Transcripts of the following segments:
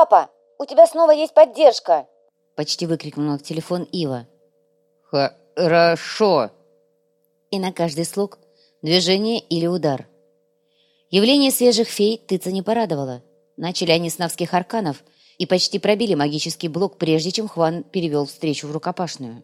«Папа, у тебя снова есть поддержка!» Почти выкрикнула в телефон Ива. «Хорошо!» И на каждый слог движение или удар. Явление свежих фей Тыца не порадовало. Начали они с навских арканов и почти пробили магический блок, прежде чем Хван перевел встречу в рукопашную.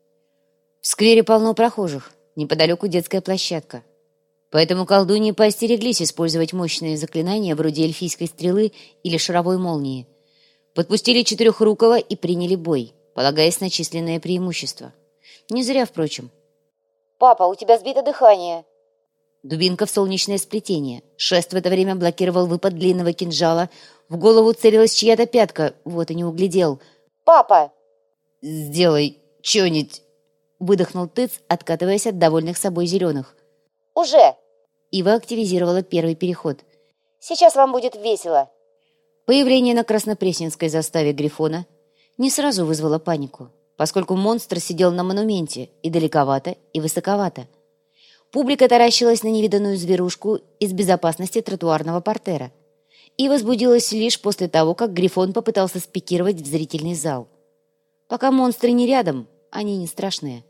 В сквере полно прохожих, неподалеку детская площадка. Поэтому колдуньи поостереглись использовать мощные заклинания вроде эльфийской стрелы или шаровой молнии. Подпустили Четырехрукого и приняли бой, полагаясь на численное преимущество. Не зря, впрочем. «Папа, у тебя сбито дыхание!» Дубинка в солнечное сплетение. Шест в это время блокировал выпад длинного кинжала. В голову целилась чья-то пятка. Вот и не углядел. «Папа!» «Сделай чё-нибудь!» Выдохнул Тыц, откатываясь от довольных собой зеленых. «Уже!» Ива активизировала первый переход. «Сейчас вам будет весело!» Появление на Краснопресненской заставе Грифона не сразу вызвало панику, поскольку монстр сидел на монументе и далековато, и высоковато. Публика таращилась на невиданную зверушку из безопасности тротуарного портера и возбудилась лишь после того, как Грифон попытался спикировать в зрительный зал. Пока монстры не рядом, они не страшные.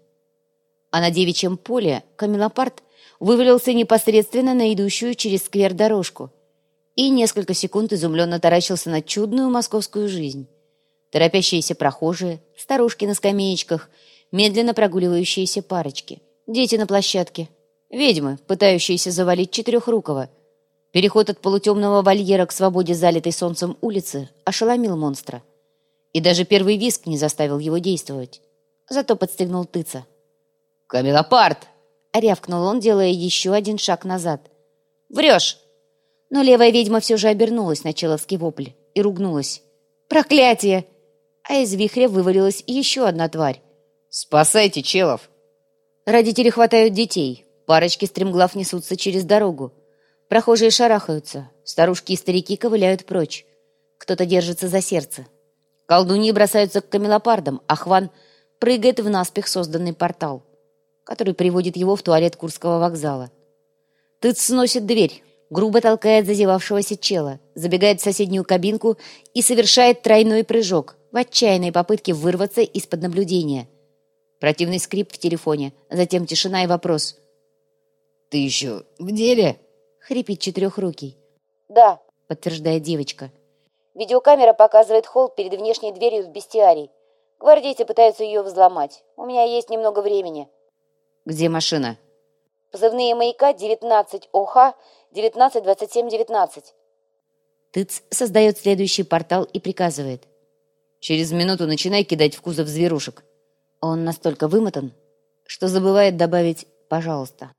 А на девичьем поле камелопард вывалился непосредственно на идущую через сквер дорожку и несколько секунд изумленно таращился на чудную московскую жизнь. Торопящиеся прохожие, старушки на скамеечках, медленно прогуливающиеся парочки, дети на площадке, ведьмы, пытающиеся завалить Четырехрукого. Переход от полутемного вольера к свободе залитой солнцем улицы ошеломил монстра. И даже первый визг не заставил его действовать. Зато подстегнул Тыца. «Камелопард!» — рявкнул он, делая еще один шаг назад. «Врешь!» Но левая ведьма все же обернулась на человский вопль и ругнулась. «Проклятие!» А из вихря вывалилась еще одна тварь. «Спасайте челов!» Родители хватают детей. Парочки стремглав несутся через дорогу. Прохожие шарахаются. Старушки и старики ковыляют прочь. Кто-то держится за сердце. Колдуньи бросаются к камелопардам, а Хван прыгает в наспех созданный портал, который приводит его в туалет Курского вокзала. Тыц сносит дверь, грубо толкает зазевавшегося чела, забегает в соседнюю кабинку и совершает тройной прыжок в отчаянной попытке вырваться из-под наблюдения. Противный скрип в телефоне, затем тишина и вопрос. «Ты еще в деле?» — хрипит Четырехрукий. «Да», — подтверждает девочка. «Видеокамера показывает холл перед внешней дверью в бестиарий. Гвардейцы пытаются ее взломать. У меня есть немного времени». «Где машина?» «Позывные маяка 19 ОХ 192719». Тыц создает следующий портал и приказывает. «Через минуту начинай кидать в кузов зверушек». Он настолько вымотан, что забывает добавить «пожалуйста».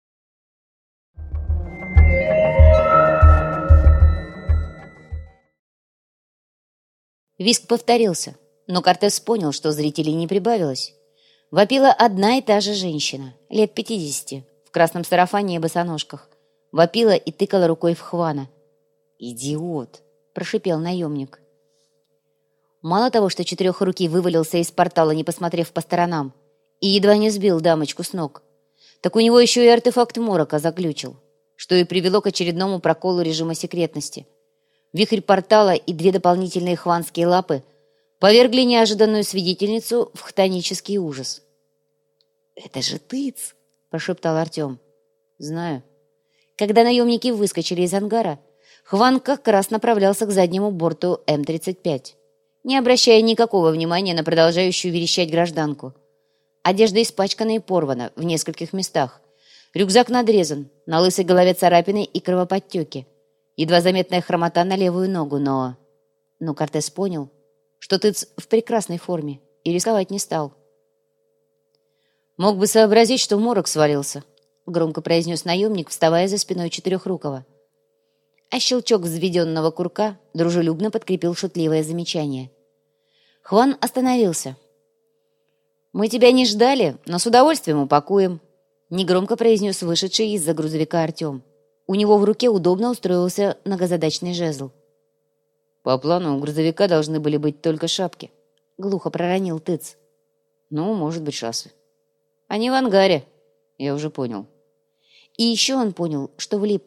Визг повторился, но Кортес понял, что зрителей не прибавилось. Вопила одна и та же женщина, лет 50, в красном сарафане и босоножках. Вопила и тыкала рукой в Хвана. «Идиот!» — прошипел наемник. Мало того, что Четырехрукий вывалился из портала, не посмотрев по сторонам, и едва не сбил дамочку с ног, так у него еще и артефакт морока заглючил, что и привело к очередному проколу режима секретности. Вихрь портала и две дополнительные хванские лапы повергли неожиданную свидетельницу в хтонический ужас. «Это же Тыц!» — прошептал Артем. «Знаю». Когда наемники выскочили из ангара, Хван как раз направлялся к заднему борту М-35, не обращая никакого внимания на продолжающую верещать гражданку. Одежда испачкана и порвана в нескольких местах. Рюкзак надрезан, на лысой голове царапины и кровоподтеки. Едва заметная хромота на левую ногу, но Кортес понял, что Тыц в прекрасной форме, и рисковать не стал. «Мог бы сообразить, что морок свалился», — громко произнес наемник, вставая за спиной Четырехрукого. А щелчок взведенного курка дружелюбно подкрепил шутливое замечание. Хван остановился. «Мы тебя не ждали, но с удовольствием упакуем», — негромко произнес вышедший из-за грузовика Артем. У него в руке удобно устроился многозадачный жезл. «По плану у грузовика должны были быть только шапки», — глухо проронил Тыц. «Ну, может быть, шассы. Они в ангаре, я уже понял». И еще он понял, что влип.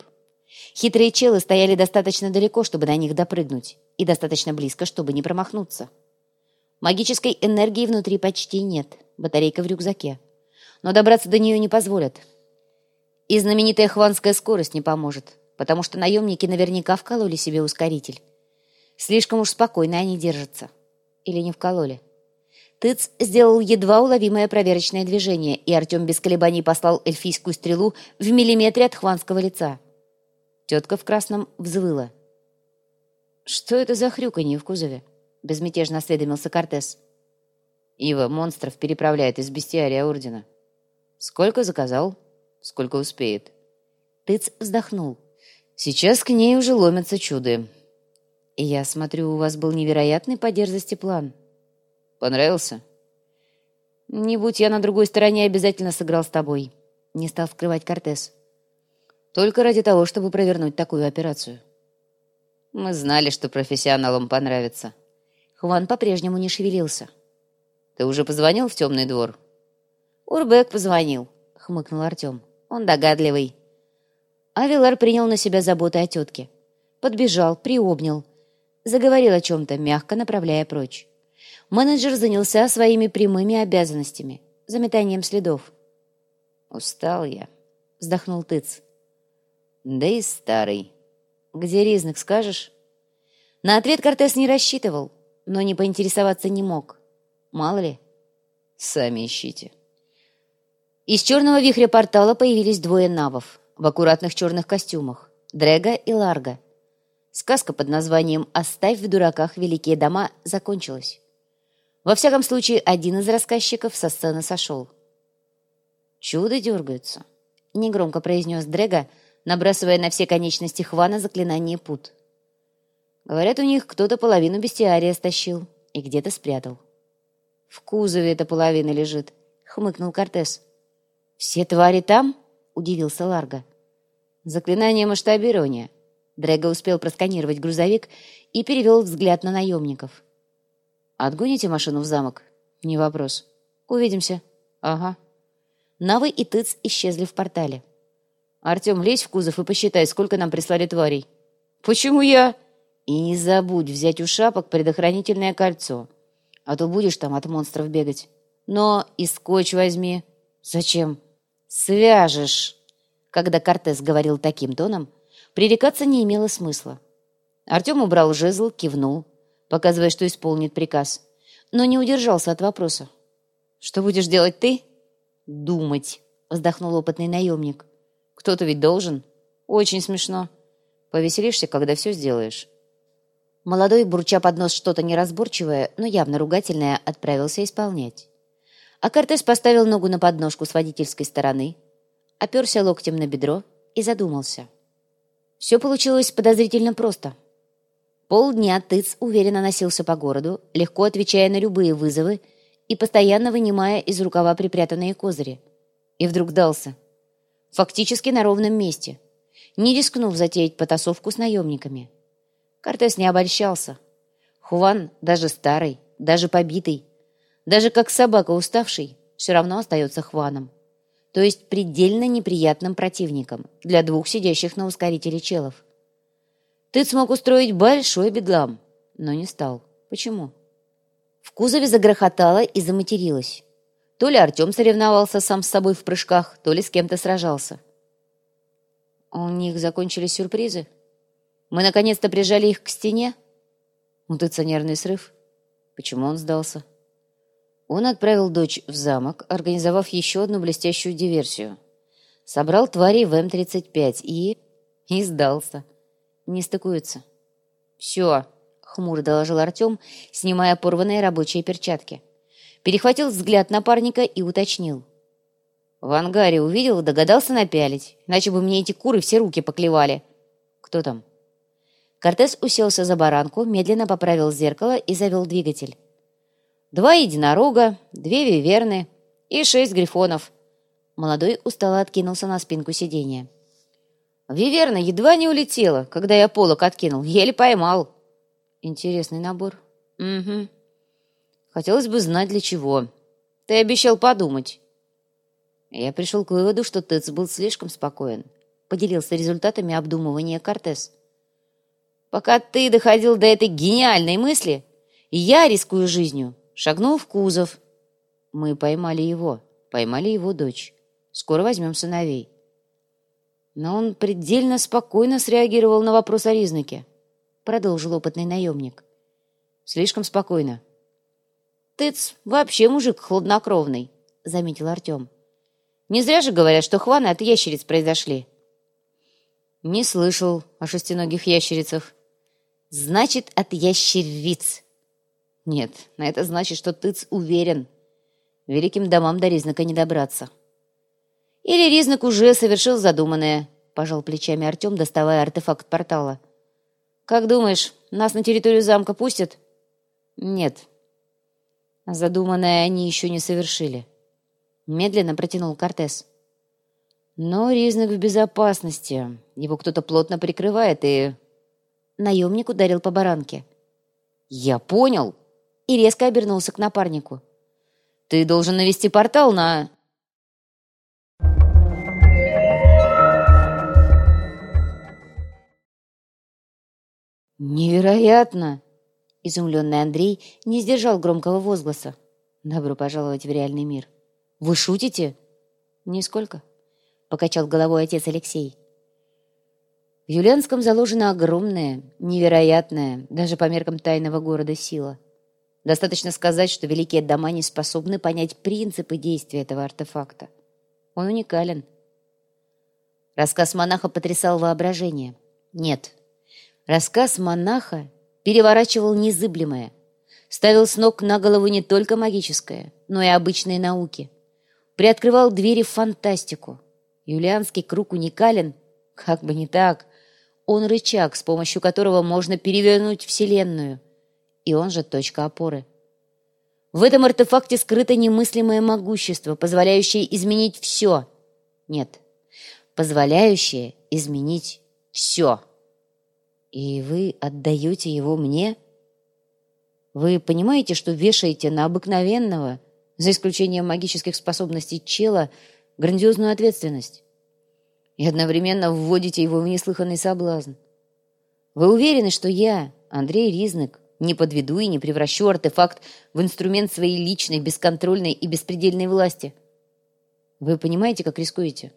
Хитрые челы стояли достаточно далеко, чтобы на них допрыгнуть, и достаточно близко, чтобы не промахнуться. Магической энергии внутри почти нет, батарейка в рюкзаке. Но добраться до нее не позволят. И знаменитая хванская скорость не поможет, потому что наемники наверняка вкололи себе ускоритель. Слишком уж спокойно они держатся. Или не вкололи. Тыц сделал едва уловимое проверочное движение, и Артем без колебаний послал эльфийскую стрелу в миллиметре от хванского лица. Тетка в красном взвыла. «Что это за хрюканье в кузове?» — безмятежно осведомился Кортес. «Ива монстров переправляет из бестиария Ордена. Сколько заказал, сколько успеет». Тыц вздохнул. «Сейчас к ней уже ломятся чуды. И я смотрю, у вас был невероятный по дерзости план. Понравился?» «Не будь я на другой стороне, обязательно сыграл с тобой», — не стал скрывать Кортес. «Только ради того, чтобы провернуть такую операцию». «Мы знали, что профессионалам понравится». Хван по-прежнему не шевелился. «Ты уже позвонил в темный двор?» «Урбек позвонил», — хмыкнул Артем. «Он догадливый». Авелар принял на себя заботы о тетке. Подбежал, приобнял. Заговорил о чем-то, мягко направляя прочь. Менеджер занялся своими прямыми обязанностями, заметанием следов. «Устал я», — вздохнул Тыц. «Да и старый. Где Ризнак, скажешь?» На ответ Кортес не рассчитывал, но не поинтересоваться не мог. Мало ли. «Сами ищите». Из черного вихря портала появились двое навов в аккуратных черных костюмах — Дрэга и Ларга. Сказка под названием «Оставь в дураках великие дома» закончилась. Во всяком случае, один из рассказчиков со сцены сошел. «Чудо дергаются», — негромко произнес Дрэга, набрасывая на все конечности Хвана заклинание пут. «Говорят, у них кто-то половину бестиария стащил и где-то спрятал». «В кузове эта половина лежит», — хмыкнул Кортес. «Все твари там?» — удивился Ларго. «Заклинание масштабирования». Дрэго успел просканировать грузовик и перевел взгляд на наемников. «Отгоните машину в замок?» «Не вопрос. Увидимся». «Ага». Навы и Тыц исчезли в портале. «Артем, лезь в кузов и посчитай, сколько нам прислали тварей». «Почему я?» «И не забудь взять у шапок предохранительное кольцо, а то будешь там от монстров бегать. Но и скотч возьми». «Зачем?» «Свяжешь». Когда Кортес говорил таким тоном, пререкаться не имело смысла. Артем убрал жезл, кивнул, показывая, что исполнит приказ, но не удержался от вопроса. «Что будешь делать ты?» «Думать», — вздохнул опытный наемник. «Кто-то ведь должен. Очень смешно. Повеселишься, когда все сделаешь». Молодой, бурча под нос что-то неразборчивое, но явно ругательное, отправился исполнять. А Кортес поставил ногу на подножку с водительской стороны, оперся локтем на бедро и задумался. Все получилось подозрительно просто. Полдня Тыц уверенно носился по городу, легко отвечая на любые вызовы и постоянно вынимая из рукава припрятанные козыри. И вдруг дался. Фактически на ровном месте, не рискнув затеять потасовку с наемниками. Кортес не обольщался. Хван, даже старый, даже побитый, даже как собака уставший, все равно остается Хваном. То есть предельно неприятным противником для двух сидящих на ускорителе челов. Ты смог устроить большой бедлам, но не стал. Почему? В кузове загрохотало и заматерилось. То ли Артем соревновался сам с собой в прыжках, то ли с кем-то сражался. У них закончились сюрпризы. Мы наконец-то прижали их к стене. У Тыца нервный срыв. Почему он сдался? Он отправил дочь в замок, организовав еще одну блестящую диверсию. Собрал тварей в М-35 и сдался. Не стыкуются. «Все», — хмуро доложил Артем, снимая порванные рабочие перчатки. Перехватил взгляд напарника и уточнил. «В ангаре увидел, догадался напялить, иначе бы мне эти куры все руки поклевали». «Кто там?» Кортес уселся за баранку, медленно поправил зеркало и завел двигатель. 2 единорога, 2 виверны и 6 грифонов. Молодой устало откинулся на спинку сиденья. Виверна едва не улетела, когда я полок откинул. Еле поймал. Интересный набор. Угу. Хотелось бы знать, для чего. Ты обещал подумать. Я пришел к выводу, что Тыц был слишком спокоен. поделился результатами обдумывания Кортес. «Пока ты доходил до этой гениальной мысли, я, рискуя жизнью, шагнул в кузов. Мы поймали его дочь. Скоро возьмем сыновей». Но он предельно спокойно среагировал на вопрос о Ризнаке, продолжил опытный наемник. «Слишком спокойно». «Тыц, вообще мужик хладнокровный», — заметил Артем. «Не зря же говорят, что хваны от ящериц произошли». «Не слышал о шестиногих ящерицах». «Значит, от ящериц». «Нет, на это значит, что Тыц уверен. Великим домам до Ризнака не добраться». «Или Ризнак уже совершил задуманное», — пожал плечами Артем, доставая артефакт портала. «Как думаешь, нас на территорию замка пустят?» «Нет». Задуманное они еще не совершили. Медленно протянул Кортес. «Но Ризнак в безопасности. Его кто-то плотно прикрывает и...» Наемник ударил по баранке. «Я понял!» И резко обернулся к напарнику. «Ты должен навести портал на...» «Невероятно!» Изумленный Андрей не сдержал громкого возгласа. «Добро пожаловать в реальный мир». «Вы шутите?» «Нисколько», — покачал головой отец Алексей. «В Юлианском заложена огромная, невероятная, даже по меркам тайного города, сила. Достаточно сказать, что великие дома не способны понять принципы действия этого артефакта. Он уникален». Рассказ монаха потрясал воображение. Нет, рассказ монаха переворачивал незыблемое, ставил с ног на голову не только магическое, но и обычные науки, приоткрывал двери в фантастику. Юлианский круг уникален, как бы не так. Он рычаг, с помощью которого можно перевернуть Вселенную, и он же точка опоры. В этом артефакте скрыто немыслимое могущество, позволяющее изменить все. Нет, позволяющее изменить все. И вы отдаете его мне? Вы понимаете, что вешаете на обыкновенного, за исключением магических способностей чела, грандиозную ответственность? И одновременно вводите его в неслыханный соблазн. Вы уверены, что я, Андрей Ризнак, не подведу и не превращу артефакт в инструмент своей личной, бесконтрольной и беспредельной власти? Вы понимаете, как рискуете?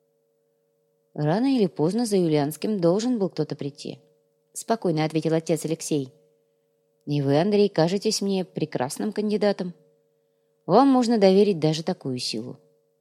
Рано или поздно за Юлианским должен был кто-то прийти. Спокойно ответил отец Алексей. И вы, Андрей, кажетесь мне прекрасным кандидатом. Вам можно доверить даже такую силу.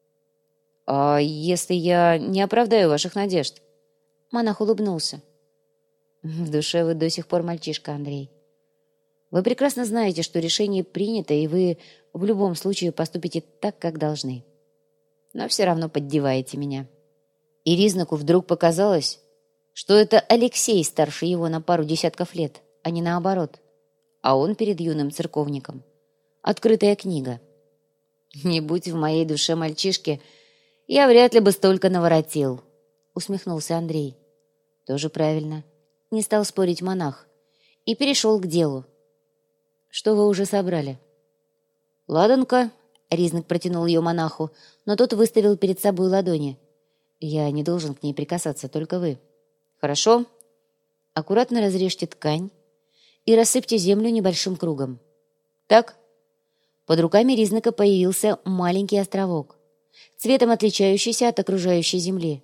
А если я не оправдаю ваших надежд? Монах улыбнулся. В душе вы до сих пор мальчишка, Андрей. Вы прекрасно знаете, что решение принято, и вы в любом случае поступите так, как должны. Но все равно поддеваете меня. И Ризнаку вдруг показалось, что это Алексей старше его на пару десятков лет, а не наоборот. А он перед юным церковником. Открытая книга. Не будь в моей душе мальчишки, я вряд ли бы столько наворотил, усмехнулся Андрей. Тоже правильно. Не стал спорить монах. И перешел к делу. Что вы уже собрали? Ладанка. Ризнак протянул ее монаху, но тот выставил перед собой ладони. Я не должен к ней прикасаться, только вы. Хорошо. Аккуратно разрежьте ткань и рассыпьте землю небольшим кругом. Так? Под руками Ризнака появился маленький островок, цветом отличающийся от окружающей земли.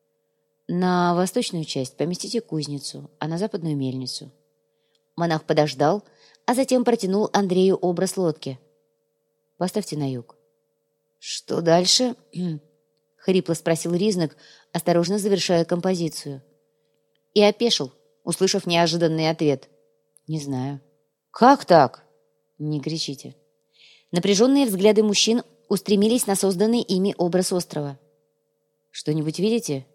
На восточную часть поместите кузницу, а на западную — мельницу. Монах подождал, а затем протянул Андрею образ лодки. Поставьте на юг. Что дальше? Хрипло спросил Ризнак, осторожно завершая композицию. И опешил, услышав неожиданный ответ. Не знаю. Как так? Не кричите. Напряженные взгляды мужчин устремились на созданный ими образ острова. Что-нибудь видите?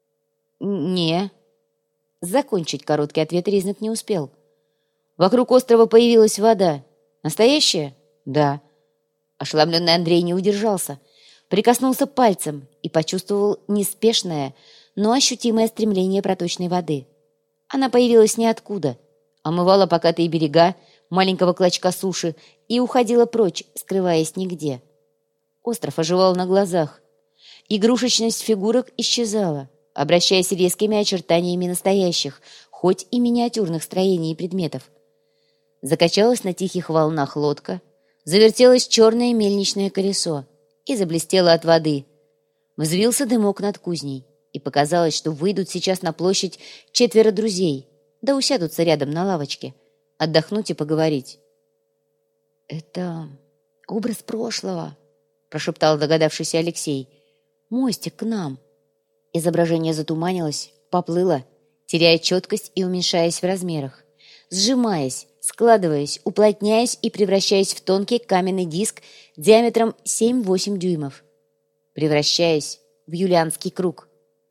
Не. Закончить короткий ответ Ризнак не успел. Вокруг острова появилась вода. Настоящая? Да. Ошеломленный Андрей не удержался, прикоснулся пальцем и почувствовал неспешное, но ощутимое стремление проточной воды. Она появилась ниоткуда, омывала покатые берега маленького клочка суши и уходила прочь, скрываясь нигде. Остров оживал на глазах. Игрушечность фигурок исчезала. обращаясь резкими очертаниями настоящих, хоть и миниатюрных строений и предметов. Закачалась на тихих волнах лодка, завертелось черное мельничное колесо и заблестело от воды. Взвился дымок над кузней, и показалось, что выйдут сейчас на площадь 4 друзей, да усядутся рядом на лавочке, отдохнуть и поговорить. «Это образ прошлого», — прошептал догадавшийся Алексей. «Мостик к нам». Изображение затуманилось, поплыло, теряя четкость и уменьшаясь в размерах, сжимаясь, складываясь, уплотняясь и превращаясь в тонкий каменный диск диаметром 7-8 дюймов, превращаясь в юлианский круг.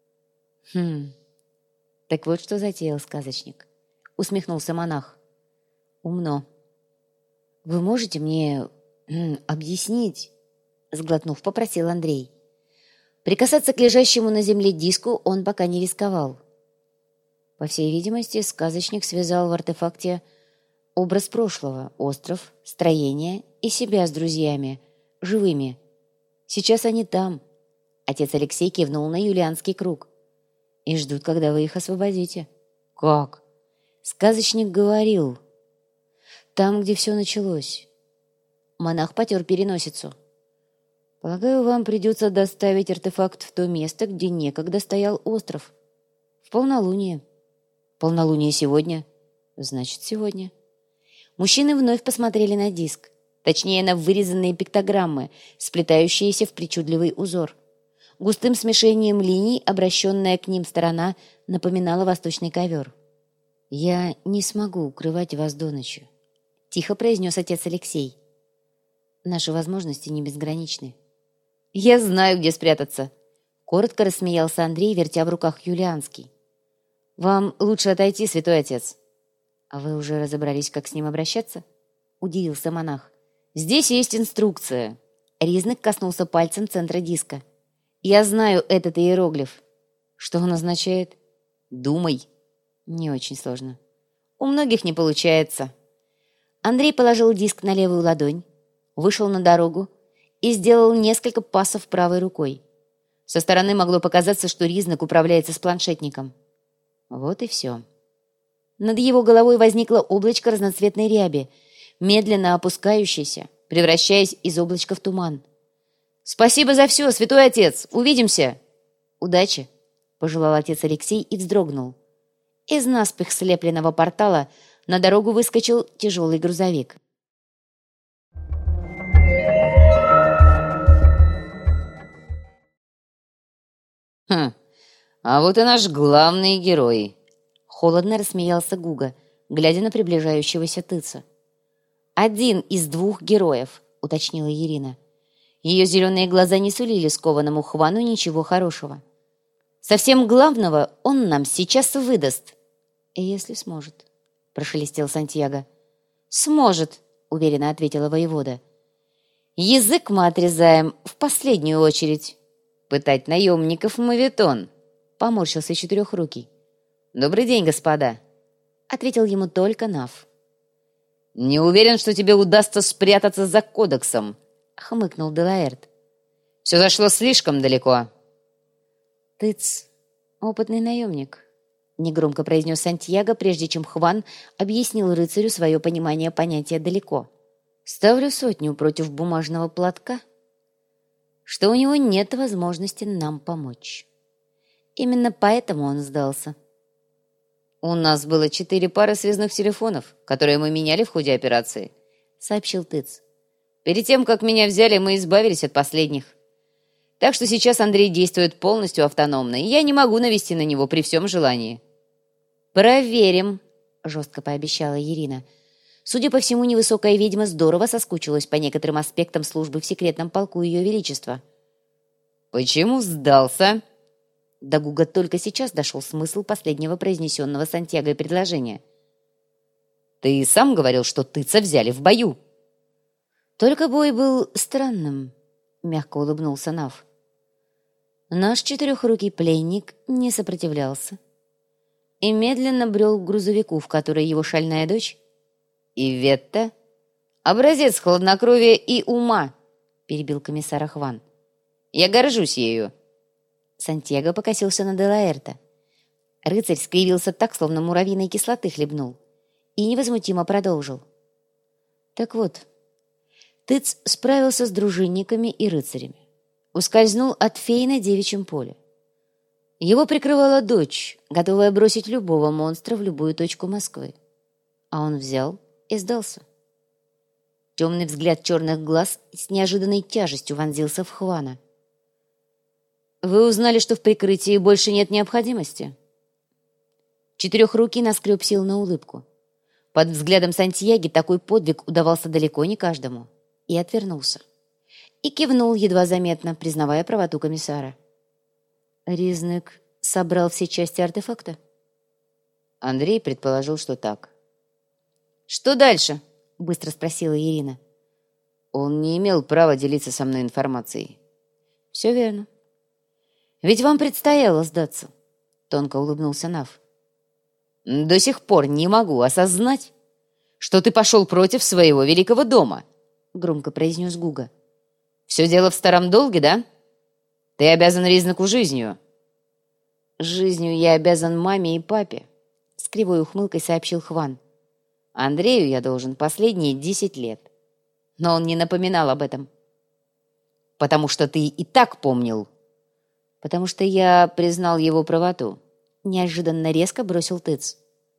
Так вот что затеял сказочник», — усмехнулся монах. «Умно. Вы можете мне объяснить?» — сглотнув, попросил Андрей. Прикасаться к лежащему на земле диску он пока не рисковал. По всей видимости, сказочник связал в артефакте образ прошлого, остров, строение и себя с друзьями, живыми. Сейчас они там. Отец Алексей кивнул на юлианский круг. И ждут, когда вы их освободите. Как? Сказочник говорил. Там, где все началось. Монах потер переносицу. Полагаю, вам придется доставить артефакт в то место, где некогда стоял остров. В полнолуние. Полнолуние сегодня? Значит, сегодня. Мужчины вновь посмотрели на диск. Точнее, на вырезанные пиктограммы, сплетающиеся в причудливый узор. Густым смешением линий, обращенная к ним сторона, напоминала восточный ковер. «Я не смогу укрывать вас до ночи», — тихо произнес отец Алексей. «Наши возможности не безграничны». «Я знаю, где спрятаться», — коротко рассмеялся Андрей, вертя в руках юлианский. «Вам лучше отойти, святой отец». «А вы уже разобрались, как с ним обращаться?» — удивился монах. «Здесь есть инструкция». Ризник коснулся пальцем центра диска. «Я знаю этот иероглиф». «Что он означает?» «Думай». «Не очень сложно». «У многих не получается». Андрей положил диск на левую ладонь, вышел на дорогу и сделал несколько пасов правой рукой. Со стороны могло показаться, что Ризник управляется с планшетником. Вот и все. Над его головой возникло облачко разноцветной ряби, медленно опускающееся, превращаясь из облачка в туман. «Спасибо за все, святой отец! Увидимся!» «Удачи!» — пожелал отец Алексей и вздрогнул. Из наспех слепленного портала на дорогу выскочил тяжелый грузовик. А вот и наш главный герой», — холодно рассмеялся Гуга, глядя на приближающегося Тыца. «Один из 2 героев», — уточнила Ирина. Ее зеленые глаза не сулили скованному Хвану ничего хорошего. «Совсем главного он нам сейчас выдаст». «Если сможет», — прошелестел Сантьяго. «Сможет», — уверенно ответила воевода. «Язык мы отрезаем в последнюю очередь». «Пытать наемников моветон», — поморщился Четырехрукий. «Добрый день, господа», — ответил ему только Нав. «Не уверен, что тебе удастся спрятаться за кодексом», — хмыкнул Делаэрт. «Все зашло слишком далеко». «Тыц, опытный наемник», — негромко произнес Сантьяго, прежде чем Хван объяснил рыцарю свое понимание понятия «далеко». «Ставлю 100 против бумажного платка, что у него нет возможности нам помочь. Именно поэтому он сдался». «У нас было 4 пары связных телефонов, которые мы меняли в ходе операции», — сообщил Тыц. «Перед тем, как меня взяли, мы избавились от последних. Так что сейчас Андрей действует полностью автономно, и я не могу навести на него при всем желании». «Проверим», — жестко пообещала Ирина. Судя по всему, невысокая ведьма здорово соскучилась по некоторым аспектам службы в секретном полку Ее Величества. «Почему сдался?» До Гуга только сейчас дошел смысл последнего произнесенного Сантьяго предложения. «Ты сам говорил, что Тыца взяли в бою». «Только бой был странным», — мягко улыбнулся Нав. Наш четырехрукий пленник не сопротивлялся и медленно брел к грузовику, в который его шальная дочь «Иветта? Образец хладнокровия и ума», — перебил комиссар Хван. «Я горжусь ею». Сантьяго покосился на Делаэрта. Рыцарь скривился так, словно муравьиной кислоты хлебнул, и невозмутимо продолжил. Так вот, Тыц справился с дружинниками и рыцарями. Ускользнул от феи на девичьем поле. Его прикрывала дочь, готовая бросить любого монстра в любую точку Москвы. А он взял и сдался. Темный взгляд черных глаз с неожиданной тяжестью вонзился в Хвана. «Вы узнали, что в прикрытии больше нет необходимости?» Четырехрукий наскреб сил на улыбку. Под взглядом Сантьяги такой подвиг удавался далеко не каждому. И отвернулся. И кивнул едва заметно, признавая правоту комиссара. «Ризник собрал все части артефакта?» Андрей предположил, что так. «Что дальше?» — быстро спросила Ирина. Он не имел права делиться со мной информацией. «Все верно. Ведь вам предстояло сдаться», — тонко улыбнулся Нав. «До сих пор не могу осознать, что ты пошел против своего великого дома», — громко произнес Гуга. «Все дело в старом долге, да? Ты обязан Ризнику жизнью». «Жизнью я обязан маме и папе», — с кривой ухмылкой сообщил Хван. «Андрею я должен последние 10 лет». Но он не напоминал об этом. «Потому что ты и так помнил». «Потому что я признал его правоту», — неожиданно резко бросил Тыц.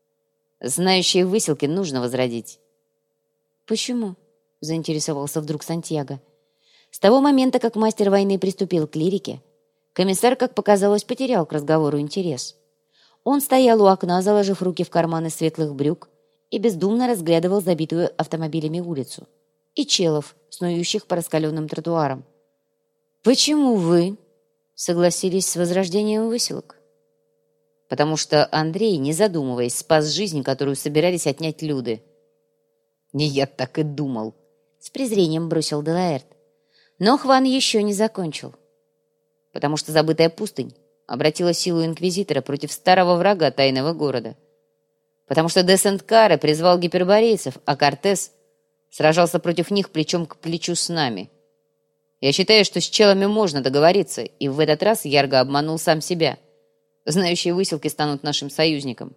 «Знающие выселки нужно возродить». «Почему?» — заинтересовался вдруг Сантьяго. С того момента, как мастер войны приступил к лирике, комиссар, как показалось, потерял к разговору интерес. Он стоял у окна, заложив руки в карманы светлых брюк, и бездумно разглядывал забитую автомобилями улицу и челов, снующих по раскаленным тротуарам. «Почему вы согласились с возрождением выселок?» «Потому что Андрей, не задумываясь, спас жизнь, которую собирались отнять люди». «Не я так и думал», — с презрением бросил Делаэрт. Но Хван еще не закончил. «Потому что забытая пустынь обратила силу инквизитора против старого врага тайного города. Потому что де Сент-Каре призвал гиперборейцев, а Кортес сражался против них плечом к плечу с нами. Я считаю, что с челами можно договориться, и в этот раз Ярго обманул сам себя. Знающие выселки станут нашим союзником».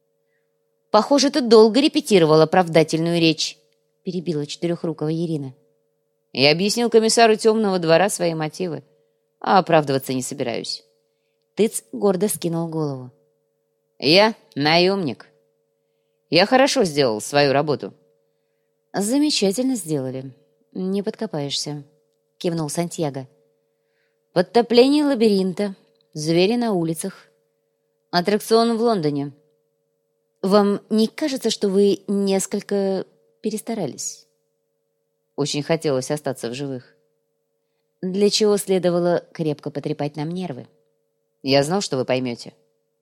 «Похоже, ты долго репетировал оправдательную речь», — перебила четырехрукого Ирина. Я объяснил комиссару Темного двора свои мотивы, а оправдываться не собираюсь. Тыц гордо скинул голову. «Я наемник. Я хорошо сделал свою работу». «Замечательно сделали. Не подкопаешься», — кивнул Сантьяго. «Подтопление лабиринта, звери на улицах, аттракцион в Лондоне. Вам не кажется, что вы несколько перестарались?» Очень хотелось остаться в живых. Для чего следовало крепко потрепать нам нервы. Я знал, что вы поймете.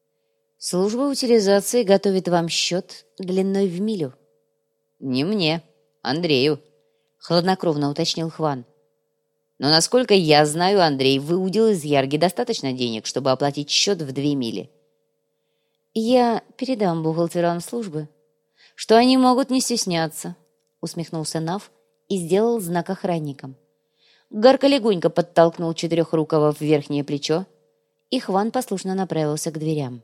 Служба утилизации готовит вам счет длиной в милю. Не мне, Андрею, хладнокровно уточнил Хван. Но, насколько я знаю, Андрей выудил из Ярги достаточно денег, чтобы оплатить счет в 2 мили. Я передам бухгалтерам службы, что они могут не стесняться, усмехнулся Нав и сделал знак охранникам. Гарка легонько подтолкнул четырехрукого в верхнее плечо, и Хван послушно направился к дверям.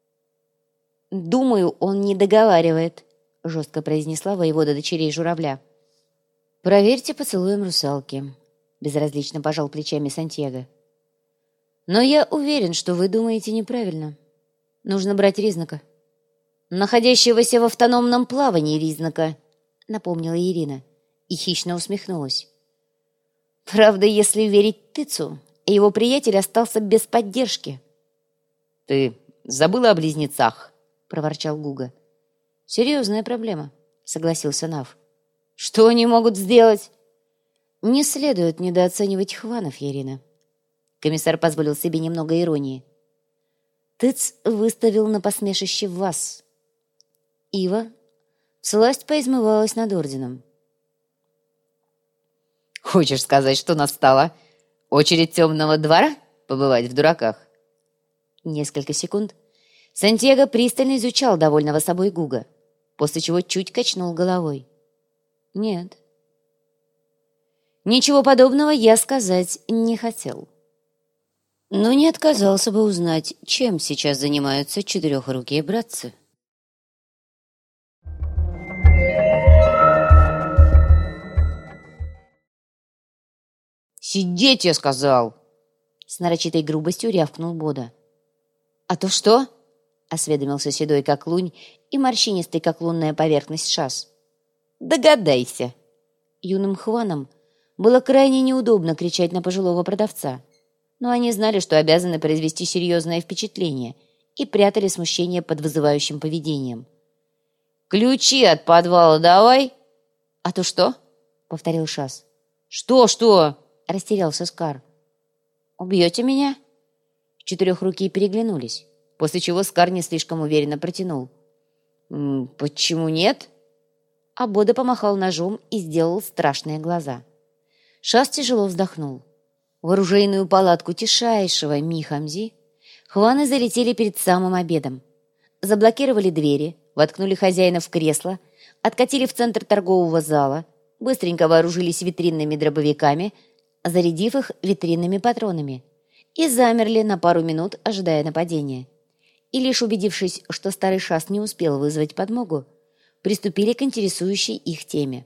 «Думаю, он не договаривает», — жестко произнесла воевода дочерей журавля. «Проверьте поцелуем русалки», — безразлично пожал плечами Сантьяго. «Но я уверен, что вы думаете неправильно. Нужно брать Ризнака». «Находящегося в автономном плавании Ризнака», — напомнила Ирина и хищно усмехнулась. «Правда, если верить Тыцу, его приятель остался без поддержки». «Ты забыла о близнецах?» — проворчал Гуга. «Серьезная проблема», — согласился Нав. «Что они могут сделать?» «Не следует недооценивать Хванов, Ирина». Комиссар позволил себе немного иронии. «Тыц выставил на посмешище вас. Ива всласть поизмывалась над орденом». «Хочешь сказать, что настала очередь Темного двора побывать в дураках?» Несколько секунд Сантьяго пристально изучал довольного собой Гуга, после чего чуть качнул головой. «Нет. Ничего подобного я сказать не хотел». но не отказался бы узнать, чем сейчас занимаются четырехрукие братцы. «Сидеть, я сказал!» С нарочитой грубостью рявкнул Бода. «А то что?» — осведомился седой как лунь и морщинистый как лунная поверхность Шас. «Догадайся!» Юным хванам было крайне неудобно кричать на пожилого продавца, но они знали, что обязаны произвести серьезное впечатление, и прятали смущение под вызывающим поведением. «Ключи от подвала давай!» «А то что?» — повторил Шас. «Что?» — растерялся Скар. «Убьете меня?» Четырехрукие переглянулись, после чего Скар не слишком уверенно протянул. «Почему нет?» А Бода помахал ножом и сделал страшные глаза. Шас тяжело вздохнул. В оружейную палатку тишайшего Ми-Хамзи хваны залетели перед самым обедом. Заблокировали двери, воткнули хозяина в кресло, откатили в центр торгового зала, быстренько вооружились витринными дробовиками, зарядив их витринными патронами, и замерли на пару минут, ожидая нападения. И лишь убедившись, что старый Шас не успел вызвать подмогу, приступили к интересующей их теме.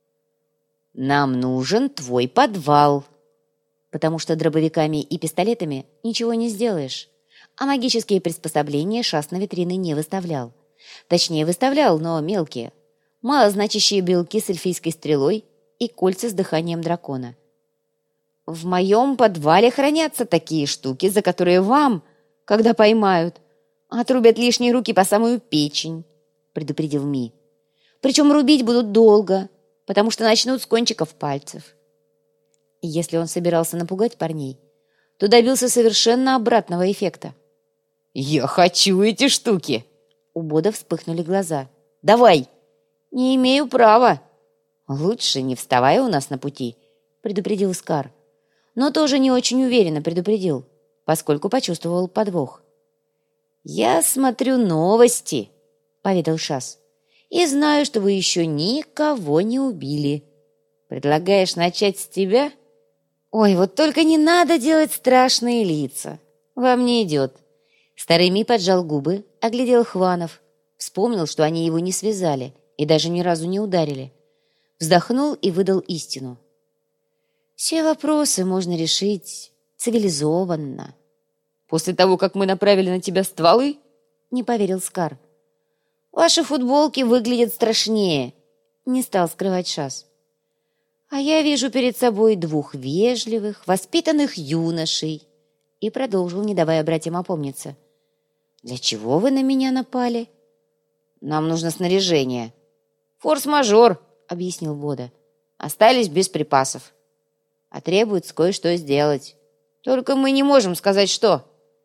«Нам нужен твой подвал!» Потому что дробовиками и пистолетами ничего не сделаешь, а магические приспособления Шас на витрины не выставлял. Точнее, выставлял, но мелкие, малозначащие брелки с эльфийской стрелой и кольца с дыханием дракона. «В моем подвале хранятся такие штуки, за которые вам, когда поймают, отрубят лишние руки по самую печень», — предупредил Ми. «Причем рубить будут долго, потому что начнут с кончиков пальцев». И если он собирался напугать парней, то добился совершенно обратного эффекта. «Я хочу эти штуки!» У Бода вспыхнули глаза. «Давай!» «Не имею права!» «Лучше не вставай у нас на пути», — предупредил Скар. Но тоже не очень уверенно предупредил, поскольку почувствовал подвох. «Я смотрю новости», — поведал Шас, «и знаю, что вы еще никого не убили. Предлагаешь начать с тебя?» «Ой, вот только не надо делать страшные лица. Вам не идет». Старый Ми поджал губы, оглядел хванов, вспомнил, что они его не связали и даже ни разу не ударили. Вздохнул и выдал истину. «Все вопросы можно решить цивилизованно». «После того, как мы направили на тебя стволы?» — не поверил Скар. «Ваши футболки выглядят страшнее», — не стал скрывать Шас. «А я вижу перед собой двух вежливых, воспитанных юношей», и продолжил, не давая братьям опомниться. «Для чего вы на меня напали?» «Нам нужно снаряжение». «Форс-мажор», — объяснил Бода. «Остались без припасов. А требуется кое-что сделать. Только мы не можем сказать, что».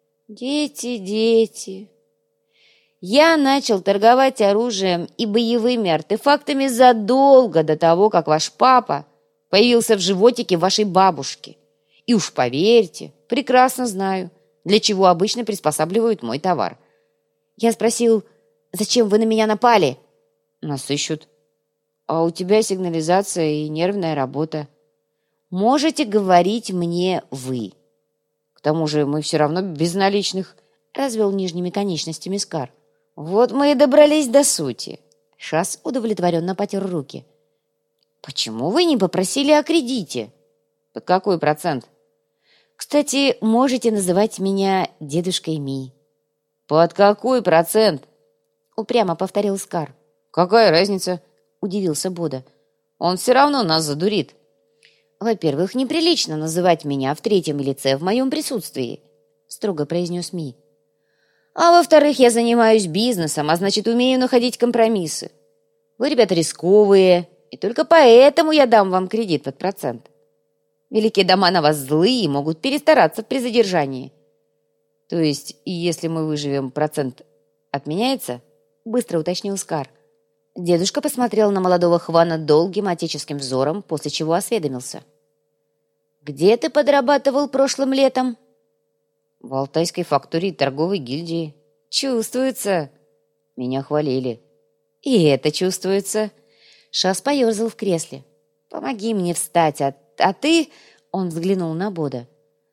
«Дети. Я начал торговать оружием и боевыми артефактами задолго до того, как ваш папа появился в животике вашей бабушки. И уж поверьте, прекрасно знаю, для чего обычно приспосабливают мой товар. Я спросил, зачем вы на меня напали?» «Нас ищут. А у тебя сигнализация и нервная работа». «Можете говорить мне «вы». К тому же мы все равно без наличных», — развел нижними конечностями Скар. «Вот мы и добрались до сути». Шас удовлетворенно потер руки. «Почему вы не попросили о кредите?» «Под какой процент?» «Кстати, можете называть меня дедушкой Ми». «Под какой процент?» — упрямо повторил Скар. «Какая разница?» — удивился Бода. «Он все равно нас задурит». «Во-первых, неприлично называть меня в третьем лице в моем присутствии», — строго произнес Ми. «А во-вторых, я занимаюсь бизнесом, а значит, умею находить компромиссы. Вы, ребята, рисковые, и только поэтому я дам вам кредит под процент. Великие дома на вас злые и могут перестараться при задержании». «То есть, если мы выживем, процент отменяется?» — быстро уточнил Скар. Дедушка посмотрел на молодого Хвана долгим отеческим взором, после чего осведомился. «Где ты подрабатывал прошлым летом?» «В Алтайской фактории торговой гильдии». «Чувствуется». Меня хвалили. «И это чувствуется». Шас поерзал в кресле. «Помоги мне встать, а ты...» Он взглянул на Бода.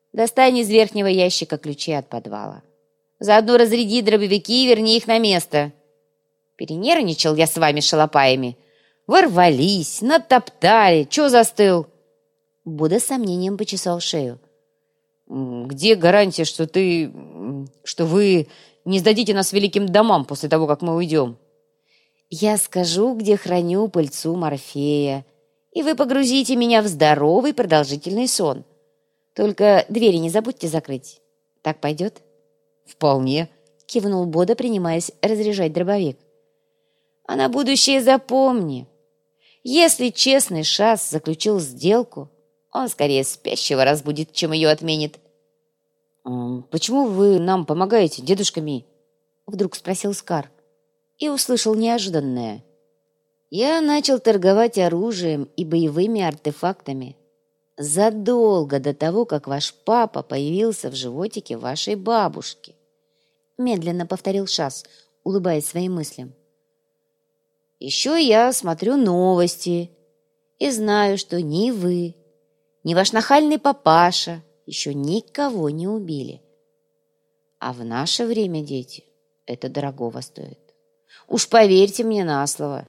Достань из верхнего ящика ключи от подвала. Заодно разряди дробовики и верни их на место. Перенервничал я с вами, шалопаями. Ворвались, натоптали. Чё застыл?» Будда с сомнением почесал шею. «Где гарантия, что вы не сдадите нас великим домам после того, как мы уйдем?» «Я скажу, где храню пыльцу Морфея, и вы погрузите меня в здоровый продолжительный сон. Только двери не забудьте закрыть. Так пойдет?» «Вполне», — кивнул Бода, принимаясь разряжать дробовик. «А на будущее запомни. Если честный Шас заключил сделку, он скорее спящего разбудит, чем ее отменит». «Почему вы нам помогаете, дедушка Ми?» — вдруг спросил Скар. И услышал неожиданное. «Я начал торговать оружием и боевыми артефактами задолго до того, как ваш папа появился в животике вашей бабушки», — медленно повторил Шас, улыбаясь своим мыслям. «Еще я смотрю новости и знаю, что ни вы, ни ваш нахальный папаша еще никого не убили. А в наше время, дети, это дорогого стоит. Уж поверьте мне на слово,